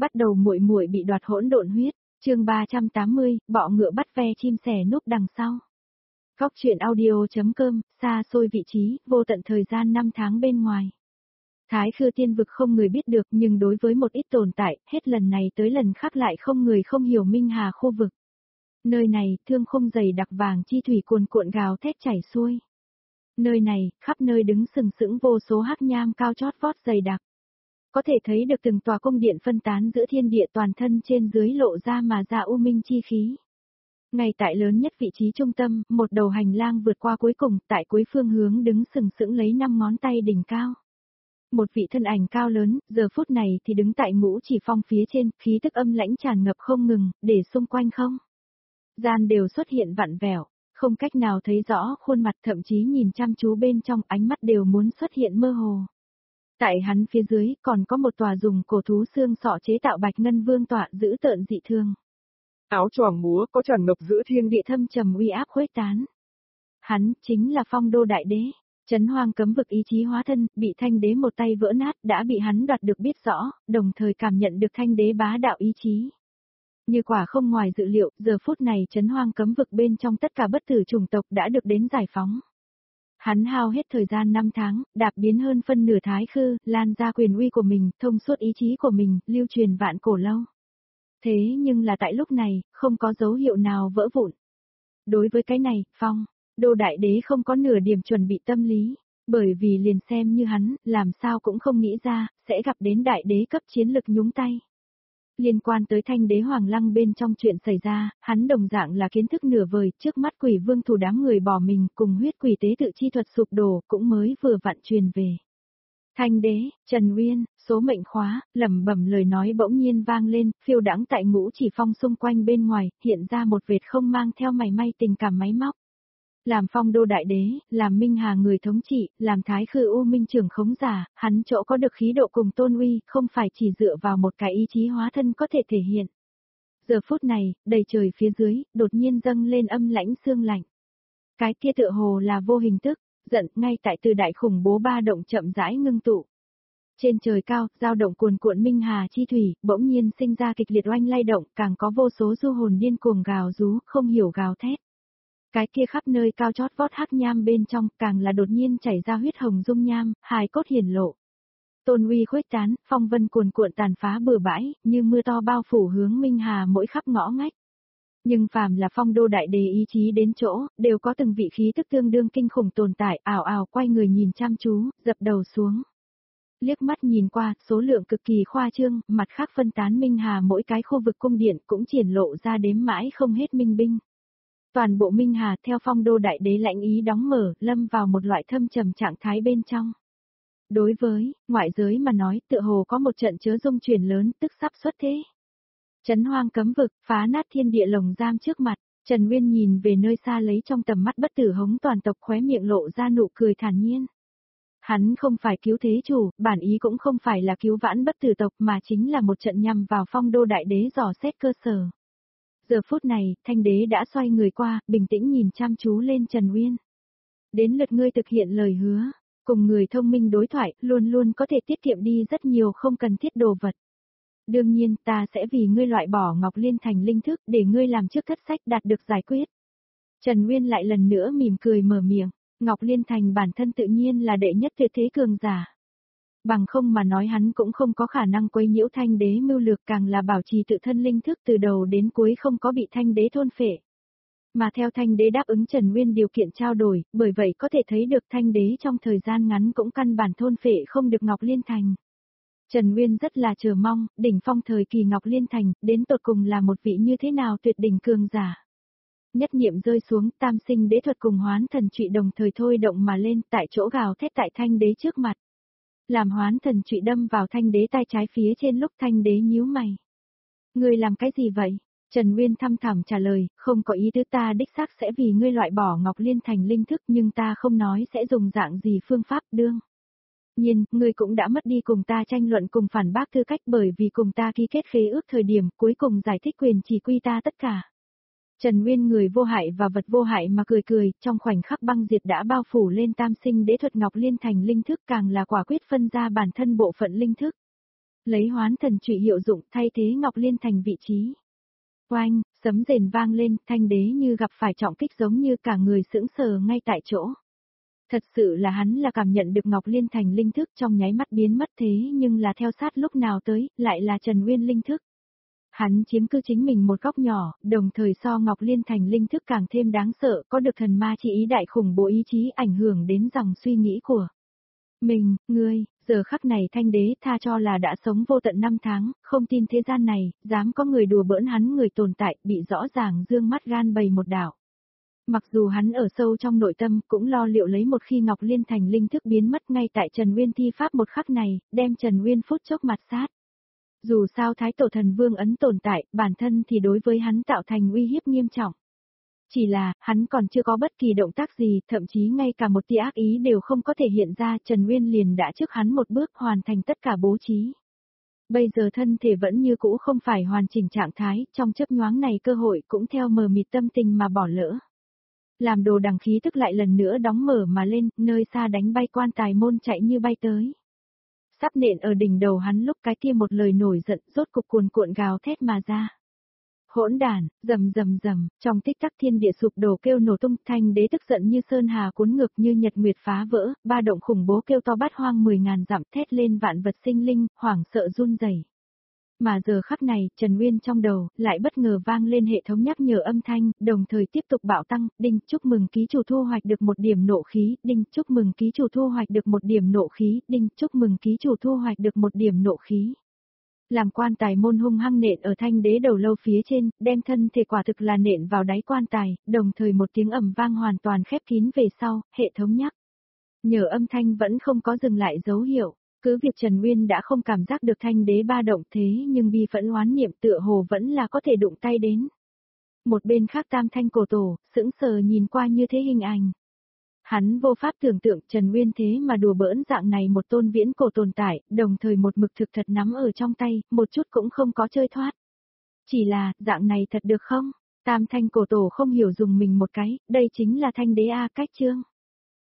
Bắt đầu muội muội bị đoạt hỗn độn huyết, chương 380, bọ ngựa bắt ve chim sẻ núp đằng sau. Góc truyện audio.com, xa xôi vị trí, vô tận thời gian 5 tháng bên ngoài. Thái Khư Tiên Vực không người biết được, nhưng đối với một ít tồn tại, hết lần này tới lần khác lại không người không hiểu Minh Hà khu vực. Nơi này, thương khung dày đặc vàng chi thủy cuồn cuộn gào thét chảy xuôi. Nơi này, khắp nơi đứng sừng sững vô số hắc nham cao chót vót dày đặc. Có thể thấy được từng tòa cung điện phân tán giữa thiên địa, toàn thân trên dưới lộ ra mà ra u minh chi khí. Ngay tại lớn nhất vị trí trung tâm, một đầu hành lang vượt qua cuối cùng, tại cuối phương hướng đứng sừng sững lấy 5 ngón tay đỉnh cao. Một vị thân ảnh cao lớn, giờ phút này thì đứng tại Ngũ Chỉ Phong phía trên, khí tức âm lãnh tràn ngập không ngừng, để xung quanh không gian đều xuất hiện vặn vẹo, không cách nào thấy rõ khuôn mặt, thậm chí nhìn chăm chú bên trong, ánh mắt đều muốn xuất hiện mơ hồ. Tại hắn phía dưới, còn có một tòa dùng cổ thú xương sọ chế tạo bạch ngân vương tọa giữ tợn dị thương. Áo choàng múa có tràn ngập giữa thiên địa thâm trầm uy áp khuếch tán. Hắn chính là Phong Đô Đại Đế. Trấn Hoang cấm vực ý chí hóa thân, bị Thanh Đế một tay vỡ nát, đã bị hắn đoạt được biết rõ, đồng thời cảm nhận được Thanh Đế bá đạo ý chí. Như quả không ngoài dự liệu, giờ phút này Trấn Hoang cấm vực bên trong tất cả bất tử chủng tộc đã được đến giải phóng. Hắn hao hết thời gian 5 tháng, đạp biến hơn phân nửa Thái Khư, lan ra quyền uy của mình, thông suốt ý chí của mình, lưu truyền vạn cổ lâu. Thế nhưng là tại lúc này, không có dấu hiệu nào vỡ vụn. Đối với cái này, Phong Đô Đại Đế không có nửa điểm chuẩn bị tâm lý, bởi vì liền xem như hắn, làm sao cũng không nghĩ ra, sẽ gặp đến Đại Đế cấp chiến lực nhúng tay. Liên quan tới Thanh Đế Hoàng Lăng bên trong chuyện xảy ra, hắn đồng dạng là kiến thức nửa vời, trước mắt Quỷ Vương thủ đám người bỏ mình cùng huyết quỷ tế tự chi thuật sụp đổ cũng mới vừa vặn truyền về. Thanh Đế, Trần Uyên, số mệnh khóa, lẩm bẩm lời nói bỗng nhiên vang lên, phiêu đãng tại Ngũ Chỉ Phong xung quanh bên ngoài, hiện ra một vệt không mang theo mảy may tình cảm máy móc. Làm Phong Đô Đại Đế, làm Minh Hà người thống trị, làm Thái Khư U Minh trưởng khống giả, hắn chỗ có được khí độ cùng tôn uy, không phải chỉ dựa vào một cái ý chí hóa thân có thể thể hiện. Giờ phút này, đầy trời phía dưới, đột nhiên dâng lên âm lãnh xương lạnh. Cái kia tựa hồ là vô hình tức, giận, ngay tại từ đại khủng bố ba động chậm rãi ngưng tụ. Trên trời cao, dao động cuồn cuộn Minh Hà chi thủy, bỗng nhiên sinh ra kịch liệt oanh lay động, càng có vô số du hồn điên cuồng gào rú, không hiểu gào thét. Cái kia khắp nơi cao chót vót hắc nham bên trong, càng là đột nhiên chảy ra huyết hồng dung nham, hài cốt hiển lộ. Tôn uy khuếch tán, phong vân cuồn cuộn tàn phá bừa bãi, như mưa to bao phủ hướng Minh Hà mỗi khắp ngõ ngách. Nhưng phàm là Phong Đô Đại Đế ý chí đến chỗ, đều có từng vị khí tức tương đương kinh khủng tồn tại, ảo ảo quay người nhìn chăm chú, dập đầu xuống. Liếc mắt nhìn qua, số lượng cực kỳ khoa trương, mặt khác phân tán Minh Hà mỗi cái khu vực cung điện cũng triển lộ ra đếm mãi không hết minh binh. Toàn bộ Minh Hà theo Phong Đô Đại Đế lãnh ý đóng mở, lâm vào một loại thâm trầm trạng thái bên trong. Đối với ngoại giới mà nói, tựa hồ có một trận chớ dung chuyển lớn, tức sắp xuất thế. Trấn Hoang cấm vực, phá nát thiên địa lồng giam trước mặt, Trần Nguyên nhìn về nơi xa lấy trong tầm mắt bất tử hống toàn tộc, khóe miệng lộ ra nụ cười thản nhiên. Hắn không phải cứu thế chủ, bản ý cũng không phải là cứu vãn bất tử tộc mà chính là một trận nhằm vào Phong Đô Đại Đế dò xét cơ sở. Giờ phút này, Thanh Đế đã xoay người qua, bình tĩnh nhìn chăm chú lên Trần Uyên. Đến lượt ngươi thực hiện lời hứa, cùng người thông minh đối thoại, luôn luôn có thể tiết kiệm đi rất nhiều không cần thiết đồ vật. Đương nhiên, ta sẽ vì ngươi loại bỏ Ngọc Liên Thành linh thức để ngươi làm trước thất sách đạt được giải quyết. Trần Uyên lại lần nữa mỉm cười mở miệng, Ngọc Liên Thành bản thân tự nhiên là đệ nhất tuyệt thế cường giả. Bằng không mà nói hắn cũng không có khả năng quấy nhiễu Thanh Đế mưu lược, càng là bảo trì tự thân linh thức từ đầu đến cuối không có bị Thanh Đế thôn phệ. Mà theo Thanh Đế đáp ứng Trần Uyên điều kiện trao đổi, bởi vậy có thể thấy được Thanh Đế trong thời gian ngắn cũng căn bản thôn phệ không được Ngọc Liên Thành. Trần Uyên rất là chờ mong, đỉnh phong thời kỳ Ngọc Liên Thành, đến tột cùng là một vị như thế nào tuyệt đỉnh cường giả. Nhất niệm rơi xuống, tam sinh đế thuật cùng hoán thần trụy đồng thời thôi động mà lên, tại chỗ gào thét tại Thanh Đế trước mặt. Làm hoán thần trụy đâm vào Thanh Đế tay trái phía trên lúc Thanh Đế nhíu mày. Ngươi làm cái gì vậy? Trần Uyên thăm thẳm trả lời, không có ý tứ, ta đích xác sẽ vì ngươi loại bỏ Ngọc Liên Thành linh thức, nhưng ta không nói sẽ dùng dạng gì phương pháp đương. Nhiên, ngươi cũng đã mất đi cùng ta tranh luận cùng phản bác tư cách, bởi vì cùng ta ký kết khế ước thời điểm cuối cùng giải thích quyền chỉ quy ta tất cả. Trần Uyên người vô hại và vật vô hại mà cười cười, trong khoảnh khắc băng diệt đã bao phủ lên tam sinh đế thuật Ngọc Liên Thành linh thức, càng là quả quyết phân ra bản thân bộ phận linh thức. Lấy hoán thần trụy hiệu dụng thay thế Ngọc Liên thành vị trí. Oanh, sấm rền vang lên, thanh đế như gặp phải trọng kích giống như cả người sững sờ ngay tại chỗ. Thật sự là hắn là cảm nhận được Ngọc Liên thành linh thức trong nháy mắt biến mất thế nhưng là theo sát lúc nào tới, lại là Trần Uyên linh thức. Hắn chiếm cứ chính mình một góc nhỏ, đồng thời so Ngọc Liên thành linh thức càng thêm đáng sợ, có được thần ma chi ý đại khủng bố ý chí ảnh hưởng đến dòng suy nghĩ của mình, ngươi, giờ khắc này thanh đế tha cho là đã sống vô tận 5 tháng, không tin thế gian này, dám có người đùa bỡn hắn người tồn tại, bị rõ ràng dương mắt gan bầy một đảo. Mặc dù hắn ở sâu trong nội tâm cũng lo liệu lấy một khi Ngọc Liên thành linh thức biến mất ngay tại Trần Uyên thi pháp một khắc này, đem Trần Uyên phút chốc mặt sát. Dù sao Thái Tổ Thần Vương ấn tồn tại, bản thân thì đối với hắn tạo thành uy hiếp nghiêm trọng. Chỉ là, hắn còn chưa có bất kỳ động tác gì, thậm chí ngay cả một tia ác ý đều không có thể hiện ra, Trần Uyên liền đã trước hắn một bước hoàn thành tất cả bố trí. Bây giờ thân thể vẫn như cũ không phải hoàn chỉnh trạng thái, trong chớp nhoáng này cơ hội cũng theo mờ mịt tâm tình mà bỏ lỡ. Làm đồ đằng khí tức lại lần nữa đóng mở mà lên, nơi xa đánh bay quan tài môn chạy như bay tới. Sắp nện ở đỉnh đầu hắn lúc cái kia một lời nổi giận rốt cục cuồn cuộn gào thét mà ra. Hỗn đản, rầm rầm rầm, trong tích tắc thiên địa sụp đổ kêu nổ tung, thanh đế tức giận như sơn hà cuốn ngược như nhật nguyệt phá vỡ, ba động khủng bố kêu to bát hoang 10.000 dặm thét lên vạn vật sinh linh, hoảng sợ run rẩy. Mà giờ khắc này, Trần Uyên trong đầu, lại bất ngờ vang lên hệ thống nhắc nhở âm thanh, đồng thời tiếp tục bạo tăng, đinh chúc mừng ký chủ thu hoạch được 1 điểm nộ khí, đinh chúc mừng ký chủ thu hoạch được 1 điểm nộ khí, đinh chúc mừng ký chủ thu hoạch được 1 điểm nộ khí. Làm quan tài môn hung hăng nện ở thanh đế đầu lâu phía trên, đem thân thể quả thực là nện vào đáy quan tài, đồng thời một tiếng ầm vang hoàn toàn khép kín về sau, hệ thống nhắc nhở âm thanh vẫn không có dừng lại dấu hiệu. Cứ việc Trần Uyên đã không cảm giác được thanh đế ba động thế nhưng bi phẫn oán niệm tựa hồ vẫn là có thể đụng tay đến. Một bên khác Tam Thanh cổ tổ, sững sờ nhìn qua như thế hình ảnh. Hắn vô pháp tưởng tượng Trần Uyên thế mà đùa bỡn dạng này một tôn viễn cổ tồn tại, đồng thời một mực thực thật nắm ở trong tay, một chút cũng không có chơi thoát. Chỉ là, dạng này thật được không? Tam Thanh cổ tổ không hiểu dùng mình một cái, đây chính là thanh đế A cách chương.